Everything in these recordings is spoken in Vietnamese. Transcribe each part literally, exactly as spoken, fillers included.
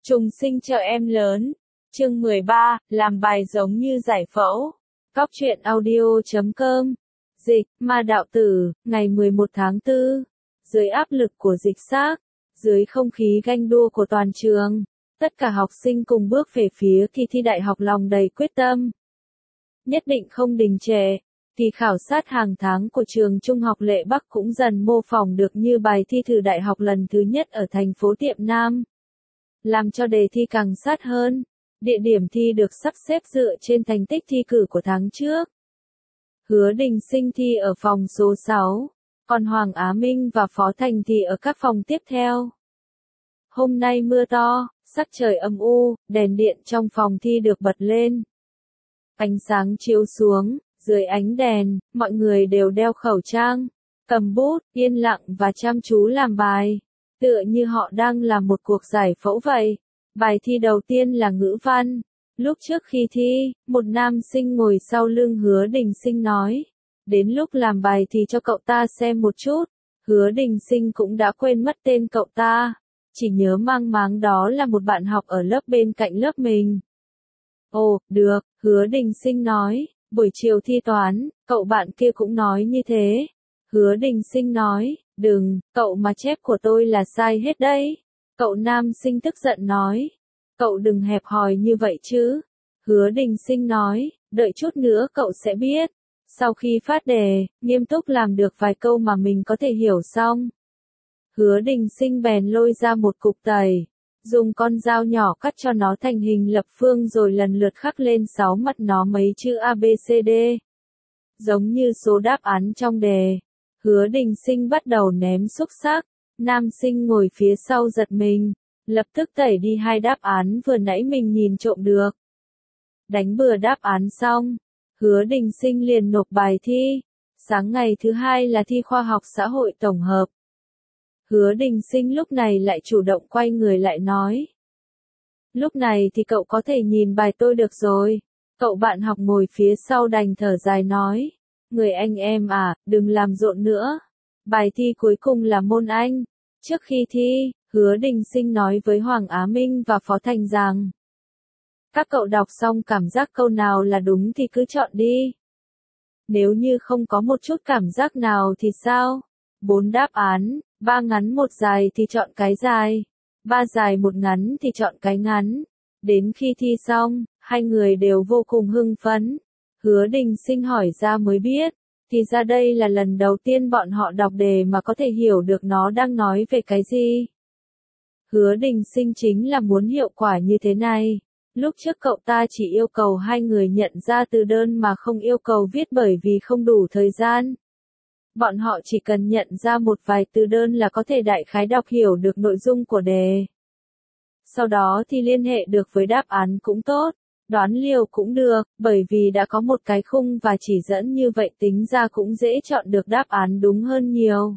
Trùng sinh cho em lớn. Chương mười ba, làm bài giống như giải phẫu. Cóc truyện audio chấm com. Dịch, ma đạo tử, ngày mười một tháng tư. Dưới áp lực của dịch xác, dưới không khí ganh đua của toàn trường, tất cả học sinh cùng bước về phía kỳ thi đại học lòng đầy quyết tâm. Nhất định không đình trệ. Kỳ khảo sát hàng tháng của trường Trung học Lệ Bắc cũng dần mô phỏng được như bài thi thử đại học lần thứ nhất ở thành phố Tiệm Nam. Làm cho đề thi càng sát hơn, địa điểm thi được sắp xếp dựa trên thành tích thi cử của tháng trước. Hứa Đình Sinh thi ở phòng số sáu, còn Hoàng Á Minh và Phó Thành thì ở các phòng tiếp theo. Hôm nay mưa to, sắc trời âm u, đèn điện trong phòng thi được bật lên. Ánh sáng chiếu xuống, dưới ánh đèn, mọi người đều đeo khẩu trang, cầm bút, yên lặng và chăm chú làm bài, tựa như họ đang làm một cuộc giải phẫu vậy. Bài thi đầu tiên là ngữ văn. Lúc trước khi thi, một nam sinh ngồi sau lưng Hứa Đình Sinh nói, đến lúc làm bài thì cho cậu ta xem một chút. Hứa Đình Sinh cũng đã quên mất tên cậu ta, chỉ nhớ mang máng đó là một bạn học ở lớp bên cạnh lớp mình. Ồ, được, Hứa Đình Sinh nói, buổi chiều thi toán, cậu bạn kia cũng nói như thế. Hứa Đình Sinh nói, đừng, cậu mà chép của tôi là sai hết đấy. Cậu nam sinh tức giận nói, cậu đừng hẹp hòi như vậy chứ. Hứa Đình Sinh nói, đợi chút nữa cậu sẽ biết. Sau khi phát đề, nghiêm túc làm được vài câu mà mình có thể hiểu xong. Hứa Đình Sinh bèn lôi ra một cục tẩy, dùng con dao nhỏ cắt cho nó thành hình lập phương rồi lần lượt khắc lên sáu mặt nó mấy chữ A B C D. Giống như số đáp án trong đề. Hứa Đình Sinh bắt đầu ném xúc xắc. Nam sinh ngồi phía sau giật mình, lập tức tẩy đi hai đáp án vừa nãy mình nhìn trộm được. Đánh bừa đáp án xong, Hứa Đình Sinh liền nộp bài thi. Sáng ngày thứ hai là thi khoa học xã hội tổng hợp. Hứa Đình Sinh lúc này lại chủ động quay người lại nói. Lúc này thì cậu có thể nhìn bài tôi được rồi. Cậu bạn học ngồi phía sau đành thở dài nói. Người anh em à, đừng làm rộn nữa. Bài thi cuối cùng là môn Anh. Trước khi thi, Hứa Đình Sinh nói với Hoàng Á Minh và Phó Thành rằng, các cậu đọc xong cảm giác câu nào là đúng thì cứ chọn đi. Nếu như không có một chút cảm giác nào thì sao? Bốn đáp án, ba ngắn một dài thì chọn cái dài, ba dài một ngắn thì chọn cái ngắn. Đến khi thi xong, hai người đều vô cùng hưng phấn. Hứa Đình Sinh hỏi ra mới biết. Thì ra đây là lần đầu tiên bọn họ đọc đề mà có thể hiểu được nó đang nói về cái gì. Hứa Đình Sinh chính là muốn hiệu quả như thế này. Lúc trước cậu ta chỉ yêu cầu hai người nhận ra từ đơn mà không yêu cầu viết bởi vì không đủ thời gian. Bọn họ chỉ cần nhận ra một vài từ đơn là có thể đại khái đọc hiểu được nội dung của đề. Sau đó thì liên hệ được với đáp án cũng tốt. Đoán liều cũng được, bởi vì đã có một cái khung và chỉ dẫn như vậy tính ra cũng dễ chọn được đáp án đúng hơn nhiều.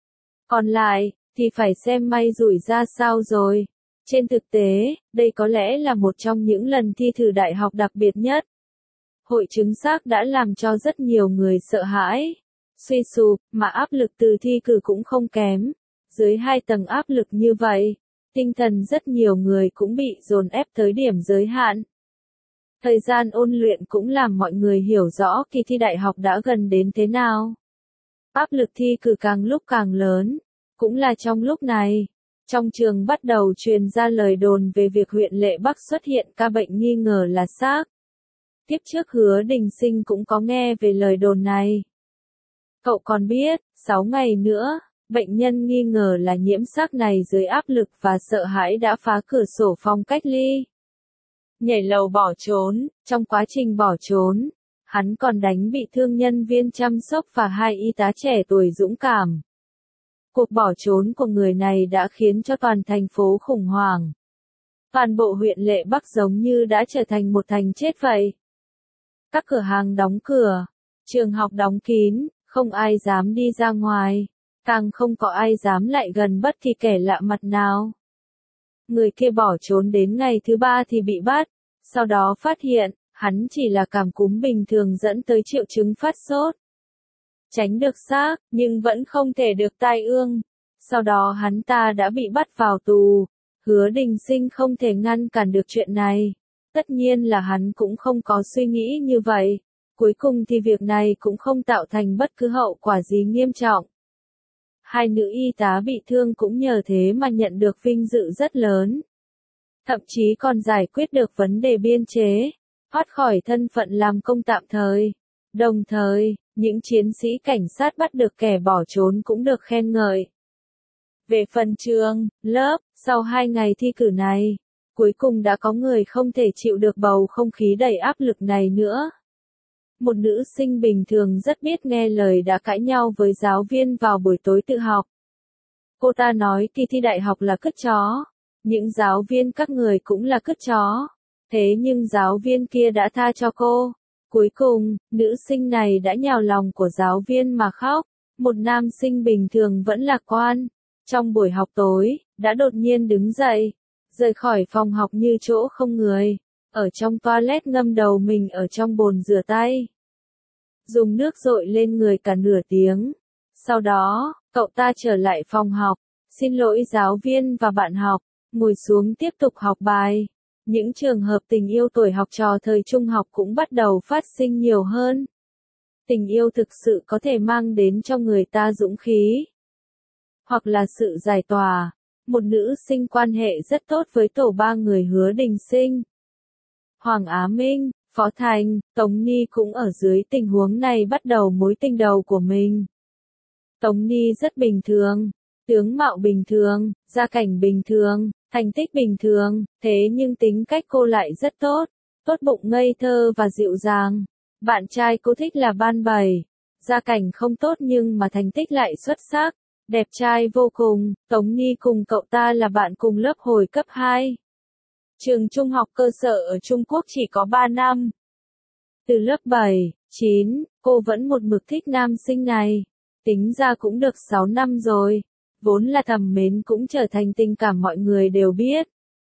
Còn lại, thì phải xem may rủi ra sao rồi. Trên thực tế, đây có lẽ là một trong những lần thi thử đại học đặc biệt nhất. Hội chứng xác đã làm cho rất nhiều người sợ hãi, suy sụp, mà áp lực từ thi cử cũng không kém. Dưới hai tầng áp lực như vậy, tinh thần rất nhiều người cũng bị dồn ép tới điểm giới hạn. Thời gian ôn luyện cũng làm mọi người hiểu rõ kỳ thi đại học đã gần đến thế nào. Áp lực thi cử càng lúc càng lớn. Cũng là trong lúc này, trong trường bắt đầu truyền ra lời đồn về việc huyện Lệ Bắc xuất hiện ca bệnh nghi ngờ là xác. Tiếp trước Hứa Đình Sinh cũng có nghe về lời đồn này. Cậu còn biết, sáu ngày nữa, bệnh nhân nghi ngờ là nhiễm xác này dưới áp lực và sợ hãi đã phá cửa sổ phòng cách ly. Nhảy lầu bỏ trốn, trong quá trình bỏ trốn, hắn còn đánh bị thương nhân viên chăm sóc và hai y tá trẻ tuổi dũng cảm. Cuộc bỏ trốn của người này đã khiến cho toàn thành phố khủng hoảng. Toàn bộ huyện Lệ Bắc giống như đã trở thành một thành chết vậy. Các cửa hàng đóng cửa, trường học đóng kín, không ai dám đi ra ngoài, càng không có ai dám lại gần bất kỳ kẻ lạ mặt nào. Người kia bỏ trốn đến ngày thứ ba thì bị bắt, sau đó phát hiện, hắn chỉ là cảm cúm bình thường dẫn tới triệu chứng phát sốt. Tránh được xác, nhưng vẫn không thể được tai ương. Sau đó hắn ta đã bị bắt vào tù. Hứa Đình Sinh không thể ngăn cản được chuyện này. Tất nhiên là hắn cũng không có suy nghĩ như vậy. Cuối cùng thì việc này cũng không tạo thành bất cứ hậu quả gì nghiêm trọng. Hai nữ y tá bị thương cũng nhờ thế mà nhận được vinh dự rất lớn. Thậm chí còn giải quyết được vấn đề biên chế, thoát khỏi thân phận làm công tạm thời. Đồng thời, những chiến sĩ cảnh sát bắt được kẻ bỏ trốn cũng được khen ngợi. Về phần trường, lớp, sau hai ngày thi cử này, cuối cùng đã có người không thể chịu được bầu không khí đầy áp lực này nữa. Một nữ sinh bình thường rất biết nghe lời đã cãi nhau với giáo viên vào buổi tối tự học. Cô ta nói kỳ thi đại học là cứt chó. Những giáo viên các người cũng là cứt chó. Thế nhưng giáo viên kia đã tha cho cô. Cuối cùng, nữ sinh này đã nhào lòng của giáo viên mà khóc. Một nam sinh bình thường vẫn lạc quan. Trong buổi học tối, đã đột nhiên đứng dậy, rời khỏi phòng học như chỗ không người. Ở trong toilet ngâm đầu mình ở trong bồn rửa tay. Dùng nước dội lên người cả nửa tiếng. Sau đó, cậu ta trở lại phòng học, xin lỗi giáo viên và bạn học, ngồi xuống tiếp tục học bài. Những trường hợp tình yêu tuổi học trò thời trung học cũng bắt đầu phát sinh nhiều hơn. Tình yêu thực sự có thể mang đến cho người ta dũng khí, hoặc là sự giải tỏa. Một nữ sinh quan hệ rất tốt với tổ ba người Hứa Đình Sinh. Hoàng Á Minh, Phó Thành, Tống Ni cũng ở dưới tình huống này bắt đầu mối tình đầu của mình. Tống Ni rất bình thường, tướng mạo bình thường, gia cảnh bình thường, thành tích bình thường, thế nhưng tính cách cô lại rất tốt, tốt bụng ngây thơ và dịu dàng. Bạn trai cô thích là Ban Bảy, gia cảnh không tốt nhưng mà thành tích lại xuất sắc, đẹp trai vô cùng. Tống Ni cùng cậu ta là bạn cùng lớp hồi cấp hai. Trường trung học cơ sở ở Trung Quốc chỉ có ba năm. Từ lớp bảy, chín, cô vẫn một mực thích nam sinh này. Tính ra cũng được sáu năm rồi. Vốn là thầm mến cũng trở thành tình cảm mọi người đều biết.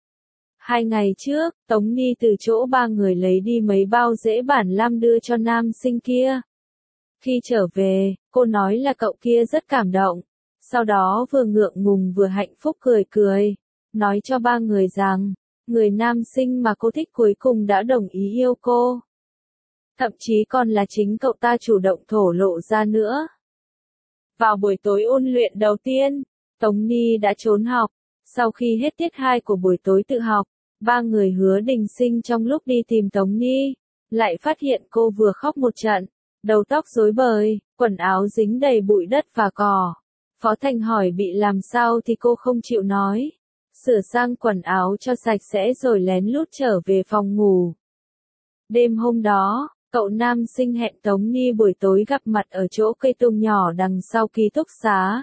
Hai ngày trước, Tống Ni từ chỗ ba người lấy đi mấy bao rễ bản lam đưa cho nam sinh kia. Khi trở về, cô nói là cậu kia rất cảm động. Sau đó vừa ngượng ngùng vừa hạnh phúc cười cười. Nói cho ba người rằng, người nam sinh mà cô thích cuối cùng đã đồng ý yêu cô. Thậm chí còn là chính cậu ta chủ động thổ lộ ra nữa. Vào buổi tối ôn luyện đầu tiên, Tống Ni đã trốn học. Sau khi hết tiết hai của buổi tối tự học, ba người Hứa Đình Sinh trong lúc đi tìm Tống Ni, lại phát hiện cô vừa khóc một trận, đầu tóc rối bời, quần áo dính đầy bụi đất và cỏ. Phó Thành hỏi bị làm sao thì cô không chịu nói. Sửa sang quần áo cho sạch sẽ rồi lén lút trở về phòng ngủ. Đêm hôm đó, cậu nam sinh hẹn Tống Ni buổi tối gặp mặt ở chỗ cây tùng nhỏ đằng sau ký túc xá.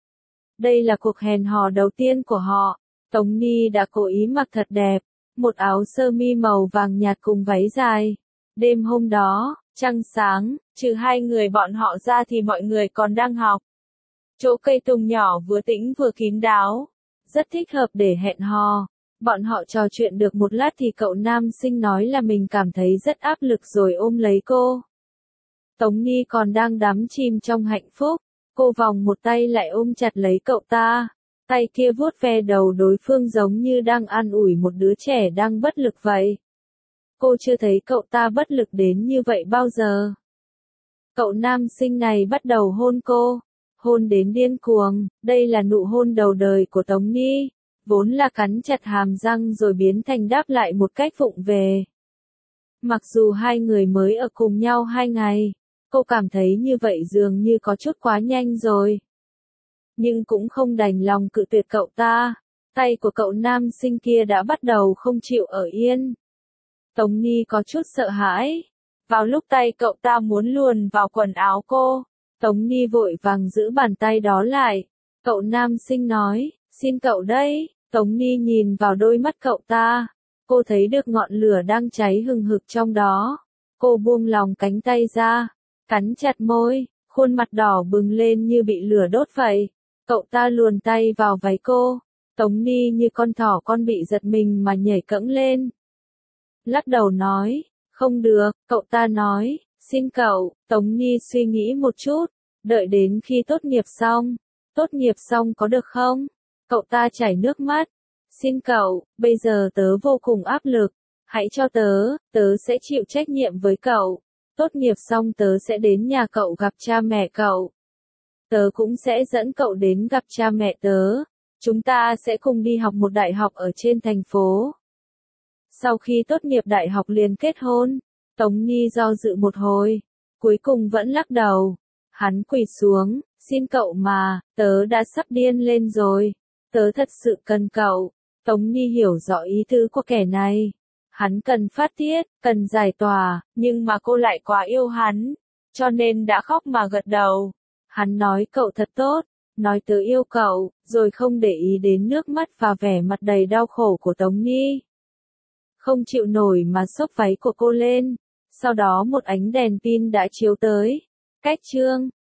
Đây là cuộc hẹn hò đầu tiên của họ. Tống Ni đã cố ý mặc thật đẹp, một áo sơ mi màu vàng nhạt cùng váy dài. Đêm hôm đó, trăng sáng, trừ hai người bọn họ ra thì mọi người còn đang học. Chỗ cây tùng nhỏ vừa tĩnh vừa kín đáo, rất thích hợp để hẹn hò. Bọn họ trò chuyện được một lát thì cậu nam sinh nói là mình cảm thấy rất áp lực rồi ôm lấy cô. Tống Ni còn đang đắm chìm trong hạnh phúc, cô vòng một tay lại ôm chặt lấy cậu ta, tay kia vuốt ve đầu đối phương giống như đang an ủi một đứa trẻ đang bất lực vậy. Cô chưa thấy cậu ta bất lực đến như vậy bao giờ. Cậu nam sinh này bắt đầu hôn cô, hôn đến điên cuồng, đây là nụ hôn đầu đời của Tống Ni. Vốn là cắn chặt hàm răng rồi biến thành đáp lại một cách vụng về. Mặc dù hai người mới ở cùng nhau hai ngày, cô cảm thấy như vậy dường như có chút quá nhanh rồi. Nhưng cũng không đành lòng cự tuyệt cậu ta, tay của cậu nam sinh kia đã bắt đầu không chịu ở yên. Tống Ni có chút sợ hãi. Vào lúc tay cậu ta muốn luồn vào quần áo cô, Tống Ni vội vàng giữ bàn tay đó lại. Cậu nam sinh nói, xin cậu đây. Tống Ni nhìn vào đôi mắt cậu ta, cô thấy được ngọn lửa đang cháy hừng hực trong đó. Cô buông lòng cánh tay ra, cắn chặt môi, khuôn mặt đỏ bừng lên như bị lửa đốt vậy. Cậu ta luồn tay vào váy cô, Tống Ni như con thỏ con bị giật mình mà nhảy cẫng lên. Lắc đầu nói, không được, cậu ta nói, xin cậu. Tống Ni suy nghĩ một chút, đợi đến khi tốt nghiệp xong. Tốt nghiệp xong có được không? Cậu ta chảy nước mắt, Xin cậu, bây giờ tớ vô cùng áp lực. Hãy cho tớ, tớ sẽ chịu trách nhiệm với cậu. Tốt nghiệp xong tớ sẽ đến nhà cậu gặp cha mẹ cậu. Tớ cũng sẽ dẫn cậu đến gặp cha mẹ tớ. Chúng ta sẽ cùng đi học một đại học ở trên thành phố. Sau khi tốt nghiệp đại học liền kết hôn. Tống Nhi do dự một hồi. Cuối cùng vẫn lắc đầu. Hắn quỳ xuống, xin cậu mà, tớ đã sắp điên lên rồi. Tớ thật sự cần cậu. Tống Nhi hiểu rõ ý tứ của kẻ này. Hắn cần phát tiết, cần giải tỏa, nhưng mà cô lại quá yêu hắn. Cho nên đã khóc mà gật đầu. Hắn nói cậu thật tốt, nói tớ yêu cậu, rồi không để ý đến nước mắt và vẻ mặt đầy đau khổ của Tống Nhi. Không chịu nổi mà xốc váy của cô lên. Sau đó một ánh đèn pin đã chiếu tới. Cách chương